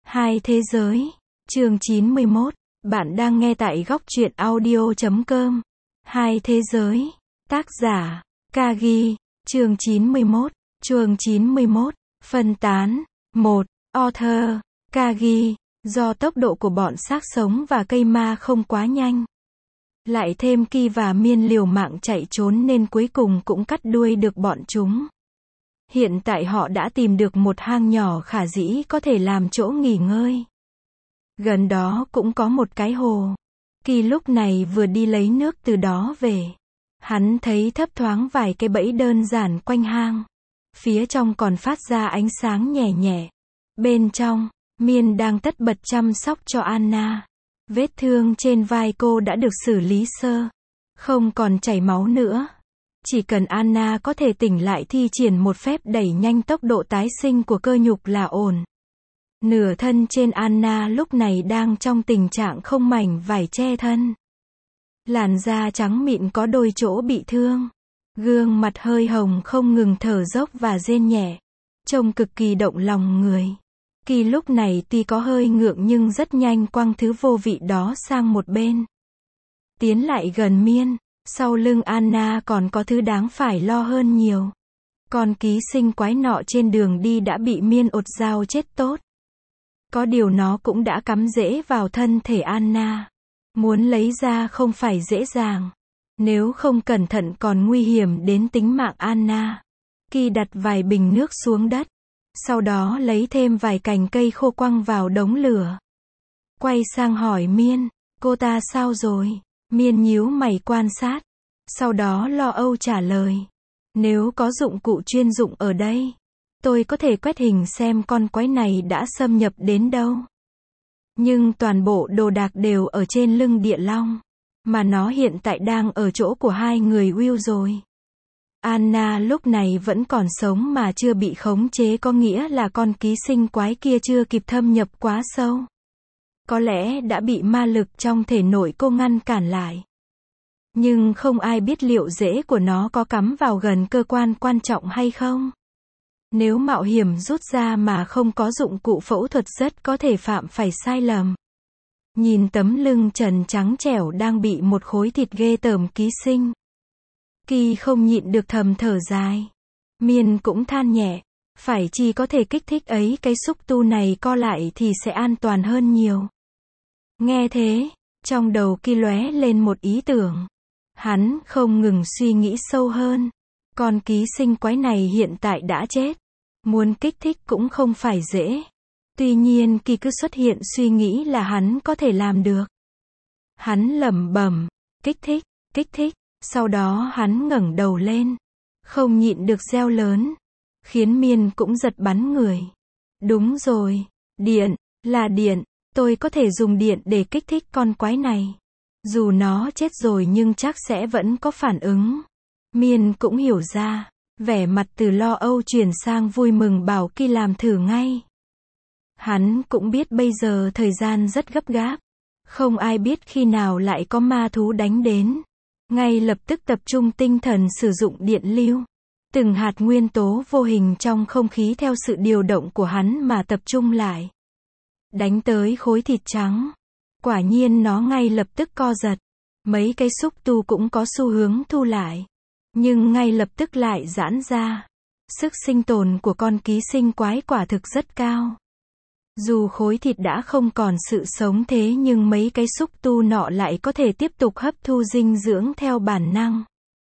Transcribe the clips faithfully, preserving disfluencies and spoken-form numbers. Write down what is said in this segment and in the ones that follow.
Hai thế giới. Chương chín mươi mốt. Bạn đang nghe tại góc truyện audio chấm com. Hai thế giới. Tác giả. Kagi. Chương chín mươi mốt. Chương chín mươi mốt. Phân tán. một. Author. Kagi. Do tốc độ của bọn xác sống và cây ma không quá nhanh, lại thêm Ki và Miên liều mạng chạy trốn nên cuối cùng cũng cắt đuôi được bọn chúng. Hiện tại họ đã tìm được một hang nhỏ khả dĩ có thể làm chỗ nghỉ ngơi. Gần đó cũng có một cái hồ. Ki lúc này vừa đi lấy nước từ đó về. Hắn thấy thấp thoáng vài cái bẫy đơn giản quanh hang. Phía trong còn phát ra ánh sáng nhẹ nhẹ. Bên trong, Miên đang tất bật chăm sóc cho Anna. Vết thương trên vai cô đã được xử lý sơ, không còn chảy máu nữa. Chỉ cần Anna có thể tỉnh lại thi triển một phép đẩy nhanh tốc độ tái sinh của cơ nhục là ổn. Nửa thân trên Anna lúc này đang trong tình trạng không mảnh vải che thân. Làn da trắng mịn có đôi chỗ bị thương. Gương mặt hơi hồng không ngừng thở dốc và rên nhẹ. Trông cực kỳ động lòng người. Ki lúc này tuy có hơi ngượng nhưng rất nhanh quăng thứ vô vị đó sang một bên. Tiến lại gần Miên. Sau lưng Anna còn có thứ đáng phải lo hơn nhiều. Con ký sinh quái nọ trên đường đi đã bị Miên ột dao chết tốt. Có điều nó cũng đã cắm rễ vào thân thể Anna. Muốn lấy ra không phải dễ dàng. Nếu không cẩn thận còn nguy hiểm đến tính mạng Anna. Ki đặt vài bình nước xuống đất. Sau đó lấy thêm vài cành cây khô quăng vào đống lửa. Quay sang hỏi Miên, cô ta sao rồi? Miên nhíu mày quan sát. Sau đó lo âu trả lời. Nếu có dụng cụ chuyên dụng ở đây, tôi có thể quét hình xem con quái này đã xâm nhập đến đâu. Nhưng toàn bộ đồ đạc đều ở trên lưng địa long. Mà nó hiện tại đang ở chỗ của hai người Will rồi. Anna lúc này vẫn còn sống mà chưa bị khống chế, có nghĩa là con ký sinh quái kia chưa kịp thâm nhập quá sâu. Có lẽ đã bị ma lực trong thể nội cô ngăn cản lại. Nhưng không ai biết liệu rễ của nó có cắm vào gần cơ quan quan trọng hay không. Nếu mạo hiểm rút ra mà không có dụng cụ phẫu thuật rất có thể phạm phải sai lầm. Nhìn tấm lưng trần trắng trẻo đang bị một khối thịt ghê tởm ký sinh. Ki không nhịn được thầm thở dài. Miên cũng than nhẹ. Phải chi có thể kích thích ấy cái xúc tu này co lại thì sẽ an toàn hơn nhiều. Nghe thế, trong đầu Ki lóe lên một ý tưởng. Hắn không ngừng suy nghĩ sâu hơn. Con ký sinh quái này hiện tại đã chết. Muốn kích thích cũng không phải dễ. Tuy nhiên Ki cứ xuất hiện suy nghĩ là hắn có thể làm được. Hắn lẩm bẩm, kích thích, kích thích. Sau đó hắn ngẩng đầu lên. Không nhịn được reo lớn. Khiến Miên cũng giật bắn người. Đúng rồi. Điện. Là điện. Tôi có thể dùng điện để kích thích con quái này. Dù nó chết rồi nhưng chắc sẽ vẫn có phản ứng. Miên cũng hiểu ra. Vẻ mặt từ lo âu chuyển sang vui mừng bảo Ki làm thử ngay. Hắn cũng biết bây giờ thời gian rất gấp gáp. Không ai biết khi nào lại có ma thú đánh đến. Ngay lập tức tập trung tinh thần sử dụng điện lưu. Từng hạt nguyên tố vô hình trong không khí theo sự điều động của hắn mà tập trung lại. Đánh tới khối thịt trắng. Quả nhiên nó ngay lập tức co giật. Mấy cái xúc tu cũng có xu hướng thu lại. Nhưng ngay lập tức lại giãn ra. Sức sinh tồn của con ký sinh quái quả thực rất cao. Dù khối thịt đã không còn sự sống thế nhưng mấy cái xúc tu nọ lại có thể tiếp tục hấp thu dinh dưỡng theo bản năng.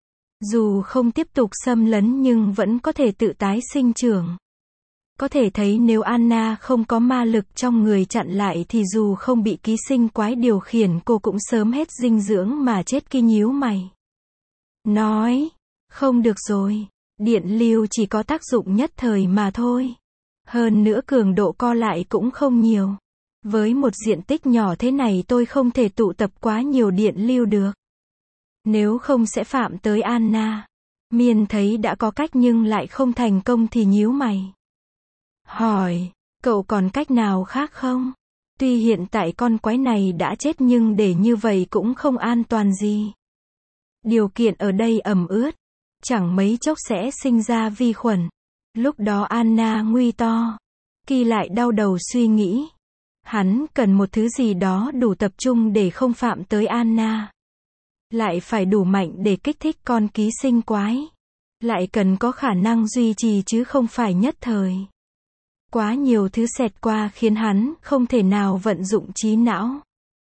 Dù không tiếp tục xâm lấn nhưng vẫn có thể tự tái sinh trưởng. Có thể thấy nếu Anna không có ma lực trong người chặn lại thì dù không bị ký sinh quái điều khiển cô cũng sớm hết dinh dưỡng mà chết. Ki nhíu mày. Nói, không được rồi, điện lưu chỉ có tác dụng nhất thời mà thôi. Hơn nữa cường độ co lại cũng không nhiều. Với một diện tích nhỏ thế này tôi không thể tụ tập quá nhiều điện lưu được. Nếu không sẽ phạm tới Anna. Miên thấy đã có cách nhưng lại không thành công thì nhíu mày. Hỏi, cậu còn cách nào khác không? Tuy hiện tại con quái này đã chết nhưng để như vậy cũng không an toàn gì. Điều kiện ở đây ẩm ướt. Chẳng mấy chốc sẽ sinh ra vi khuẩn. Lúc đó Anna nguy to. Ki lại đau đầu suy nghĩ. Hắn cần một thứ gì đó đủ tập trung để không phạm tới Anna. Lại phải đủ mạnh để kích thích con ký sinh quái. Lại cần có khả năng duy trì chứ không phải nhất thời. Quá nhiều thứ xẹt qua khiến hắn không thể nào vận dụng trí não.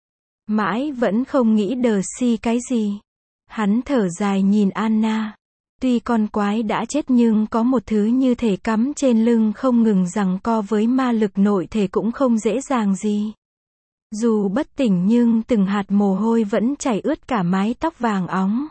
Mãi vẫn không nghĩ đờ si cái gì. Hắn thở dài nhìn Anna. Tuy con quái đã chết nhưng có một thứ như thể cắm trên lưng không ngừng giằng co với ma lực nội thể cũng không dễ dàng gì. Dù bất tỉnh nhưng từng hạt mồ hôi vẫn chảy ướt cả mái tóc vàng óng.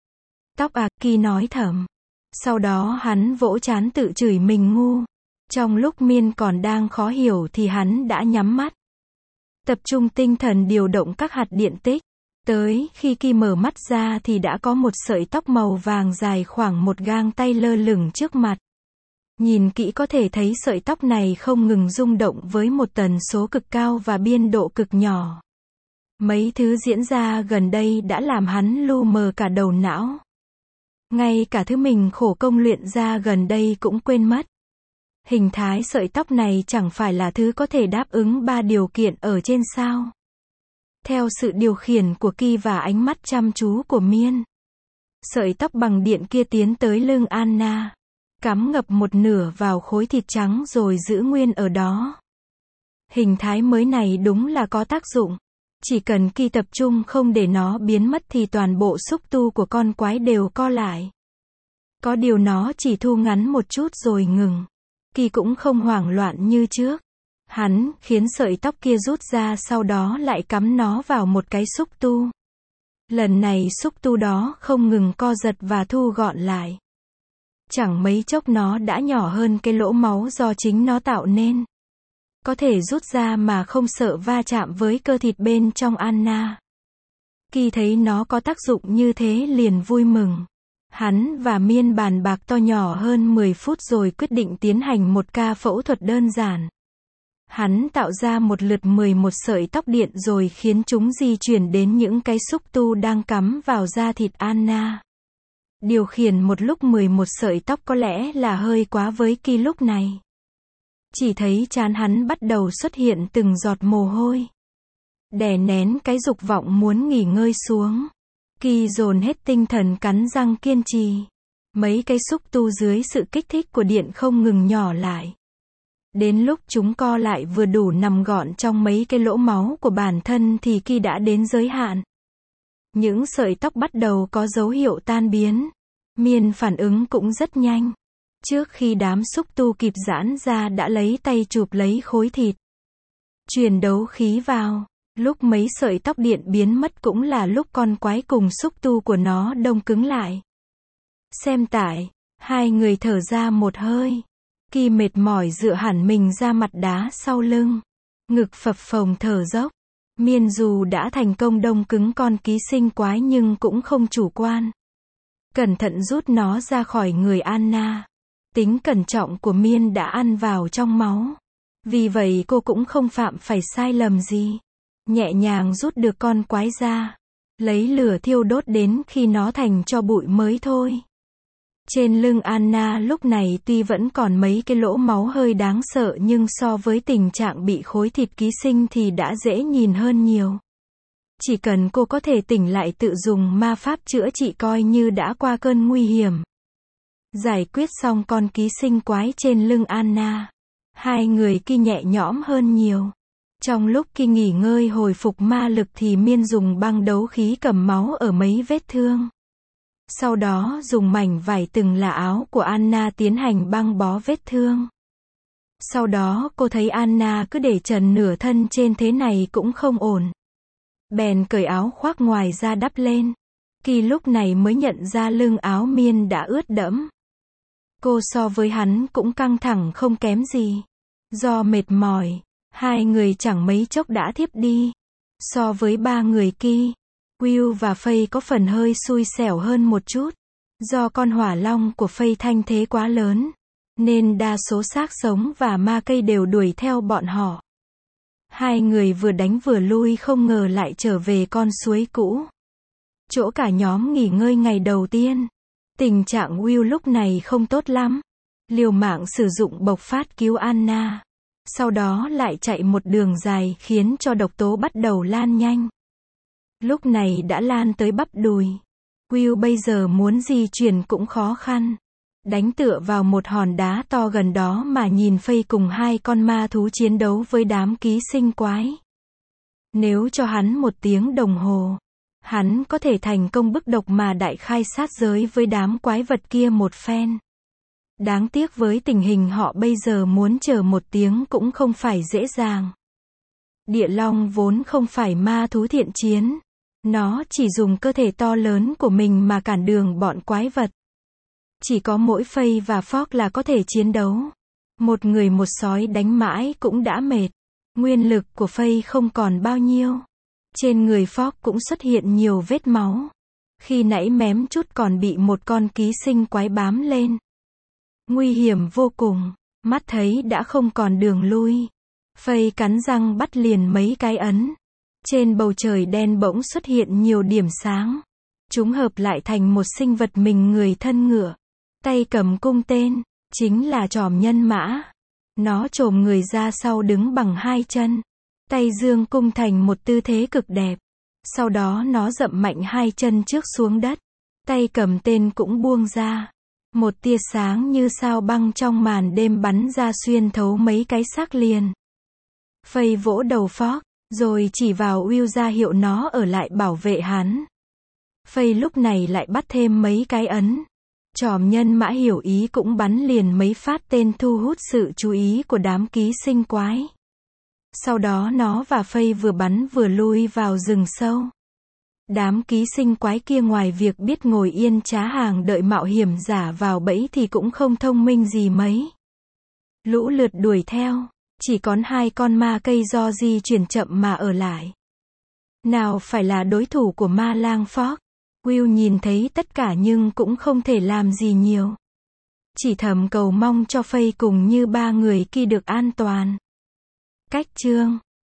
Tóc à, Kỳ nói thầm. Sau đó hắn vỗ trán tự chửi mình ngu. Trong lúc Miên còn đang khó hiểu thì hắn đã nhắm mắt. Tập trung tinh thần điều động các hạt điện tích. Tới khi Kỳ mở mắt ra thì đã có một sợi tóc màu vàng dài khoảng một gang tay lơ lửng trước mặt. Nhìn kỹ có thể thấy sợi tóc này không ngừng rung động với một tần số cực cao và biên độ cực nhỏ. Mấy thứ diễn ra gần đây đã làm hắn lu mờ cả đầu não. Ngay cả thứ mình khổ công luyện ra gần đây cũng quên mất. Hình thái sợi tóc này chẳng phải là thứ có thể đáp ứng ba điều kiện ở trên sao. Theo sự điều khiển của Kỳ và ánh mắt chăm chú của Miên. Sợi tóc bằng điện kia tiến tới lưng Anna. Cắm ngập một nửa vào khối thịt trắng rồi giữ nguyên ở đó. Hình thái mới này đúng là có tác dụng. Chỉ cần Kỳ tập trung không để nó biến mất thì toàn bộ xúc tu của con quái đều co lại. Có điều nó chỉ thu ngắn một chút rồi ngừng. Kỳ cũng không hoảng loạn như trước. Hắn khiến sợi tóc kia rút ra sau đó lại cắm nó vào một cái xúc tu. Lần này xúc tu đó không ngừng co giật và thu gọn lại. Chẳng mấy chốc nó đã nhỏ hơn cái lỗ máu do chính nó tạo nên. Có thể rút ra mà không sợ va chạm với cơ thịt bên trong Anna. Kỳ thấy nó có tác dụng như thế liền vui mừng. Hắn và Miên bàn bạc to nhỏ hơn mười phút rồi quyết định tiến hành một ca phẫu thuật đơn giản. Hắn tạo ra một lượt mười một sợi tóc điện rồi khiến chúng di chuyển đến những cái xúc tu đang cắm vào da thịt Anna. Điều khiển một lúc mười một sợi tóc có lẽ là hơi quá với Kỳ lúc này. Chỉ thấy trán hắn bắt đầu xuất hiện từng giọt mồ hôi. Đè nén cái dục vọng muốn nghỉ ngơi xuống. Kỳ dồn hết tinh thần cắn răng kiên trì. Mấy cái xúc tu dưới sự kích thích của điện không ngừng nhỏ lại. Đến lúc chúng co lại vừa đủ nằm gọn trong mấy cái lỗ máu của bản thân thì Kỳ đã đến giới hạn. Những sợi tóc bắt đầu có dấu hiệu tan biến. Miên phản ứng cũng rất nhanh. Trước khi đám xúc tu kịp giãn ra đã lấy tay chụp lấy khối thịt. Truyền đấu khí vào. Lúc mấy sợi tóc điện biến mất cũng là lúc con quái cùng xúc tu của nó đông cứng lại. Xem tải. Hai người thở ra một hơi. Kỳ mệt mỏi dựa hẳn mình ra mặt đá sau lưng. Ngực phập phồng thở dốc. Miên dù đã thành công đông cứng con ký sinh quái nhưng cũng không chủ quan. Cẩn thận rút nó ra khỏi người Anna. Tính cẩn trọng của Miên đã ăn vào trong máu. Vì vậy cô cũng không phạm phải sai lầm gì. Nhẹ nhàng rút được con quái ra. Lấy lửa thiêu đốt đến khi nó thành tro bụi mới thôi. Trên lưng Anna lúc này tuy vẫn còn mấy cái lỗ máu hơi đáng sợ nhưng so với tình trạng bị khối thịt ký sinh thì đã dễ nhìn hơn nhiều. Chỉ cần cô có thể tỉnh lại tự dùng ma pháp chữa trị coi như đã qua cơn nguy hiểm. Giải quyết xong con ký sinh quái trên lưng Anna. Hai người Kỳ nhẹ nhõm hơn nhiều. Trong lúc Kỳ nghỉ ngơi hồi phục ma lực thì Miên dùng băng đấu khí cầm máu ở mấy vết thương. Sau đó dùng mảnh vải từng là áo của Anna tiến hành băng bó vết thương. Sau đó cô thấy Anna cứ để trần nửa thân trên thế này cũng không ổn. Bèn cởi áo khoác ngoài ra đắp lên. Kỳ lúc này mới nhận ra lưng áo Miên đã ướt đẫm. Cô so với hắn cũng căng thẳng không kém gì. Do mệt mỏi, hai người chẳng mấy chốc đã thiếp đi. So với ba người Kỳ, Will và Faye có phần hơi xui xẻo hơn một chút. Do con hỏa long của Faye thanh thế quá lớn, nên đa số xác sống và ma cây đều đuổi theo bọn họ. Hai người vừa đánh vừa lui không ngờ lại trở về con suối cũ. Chỗ cả nhóm nghỉ ngơi ngày đầu tiên. Tình trạng Will lúc này không tốt lắm. Liều mạng sử dụng bộc phát cứu Anna. sau đó lại chạy một đường dài khiến cho độc tố bắt đầu lan nhanh. Lúc này đã lan tới bắp đùi. Will bây giờ muốn di chuyển cũng khó khăn. Đánh tựa vào một hòn đá to gần đó mà nhìn Faye cùng hai con ma thú chiến đấu với đám ký sinh quái. Nếu cho hắn một tiếng đồng hồ, hắn có thể thành công bức độc mà đại khai sát giới với đám quái vật kia một phen. Đáng tiếc với tình hình họ bây giờ muốn chờ một tiếng cũng không phải dễ dàng. Địa long vốn không phải ma thú thiện chiến. Nó chỉ dùng cơ thể to lớn của mình mà cản đường bọn quái vật. Chỉ có mỗi Faye và Fogg là có thể chiến đấu. Một người một sói đánh mãi cũng đã mệt. Nguyên lực của Faye không còn bao nhiêu. Trên người Fogg cũng xuất hiện nhiều vết máu. Khi nãy mém chút còn bị một con ký sinh quái bám lên. Nguy hiểm vô cùng. Mắt thấy đã không còn đường lui. Faye cắn răng bắt liền mấy cái ấn. Trên bầu trời đen bỗng xuất hiện nhiều điểm sáng. Chúng hợp lại thành một sinh vật mình người thân ngựa. Tay cầm cung tên, chính là Trảm Nhân Mã. Nó chồm người ra sau đứng bằng hai chân. Tay giương cung thành một tư thế cực đẹp. Sau đó nó dậm mạnh hai chân trước xuống đất. Tay cầm tên cũng buông ra. Một tia sáng như sao băng trong màn đêm bắn ra xuyên thấu mấy cái xác liền. Faye vỗ đầu Fogg, rồi chỉ vào Will ra hiệu nó ở lại bảo vệ hắn. Faye lúc này lại bắt thêm mấy cái ấn. Trảm Nhân Mã hiểu ý cũng bắn liền mấy phát tên thu hút sự chú ý của đám ký sinh quái. Sau đó nó và Faye vừa bắn vừa lui vào rừng sâu. Đám ký sinh quái kia ngoài việc biết ngồi yên trá hàng đợi mạo hiểm giả vào bẫy thì cũng không thông minh gì mấy. Lũ lượt đuổi theo, chỉ còn hai con ma cây do di chuyển chậm mà ở lại. Nào phải là đối thủ của ma lang Fogg. Will nhìn thấy tất cả nhưng cũng không thể làm gì nhiều. Chỉ thầm cầu mong cho Faye cùng như ba người kia được an toàn. Cách chương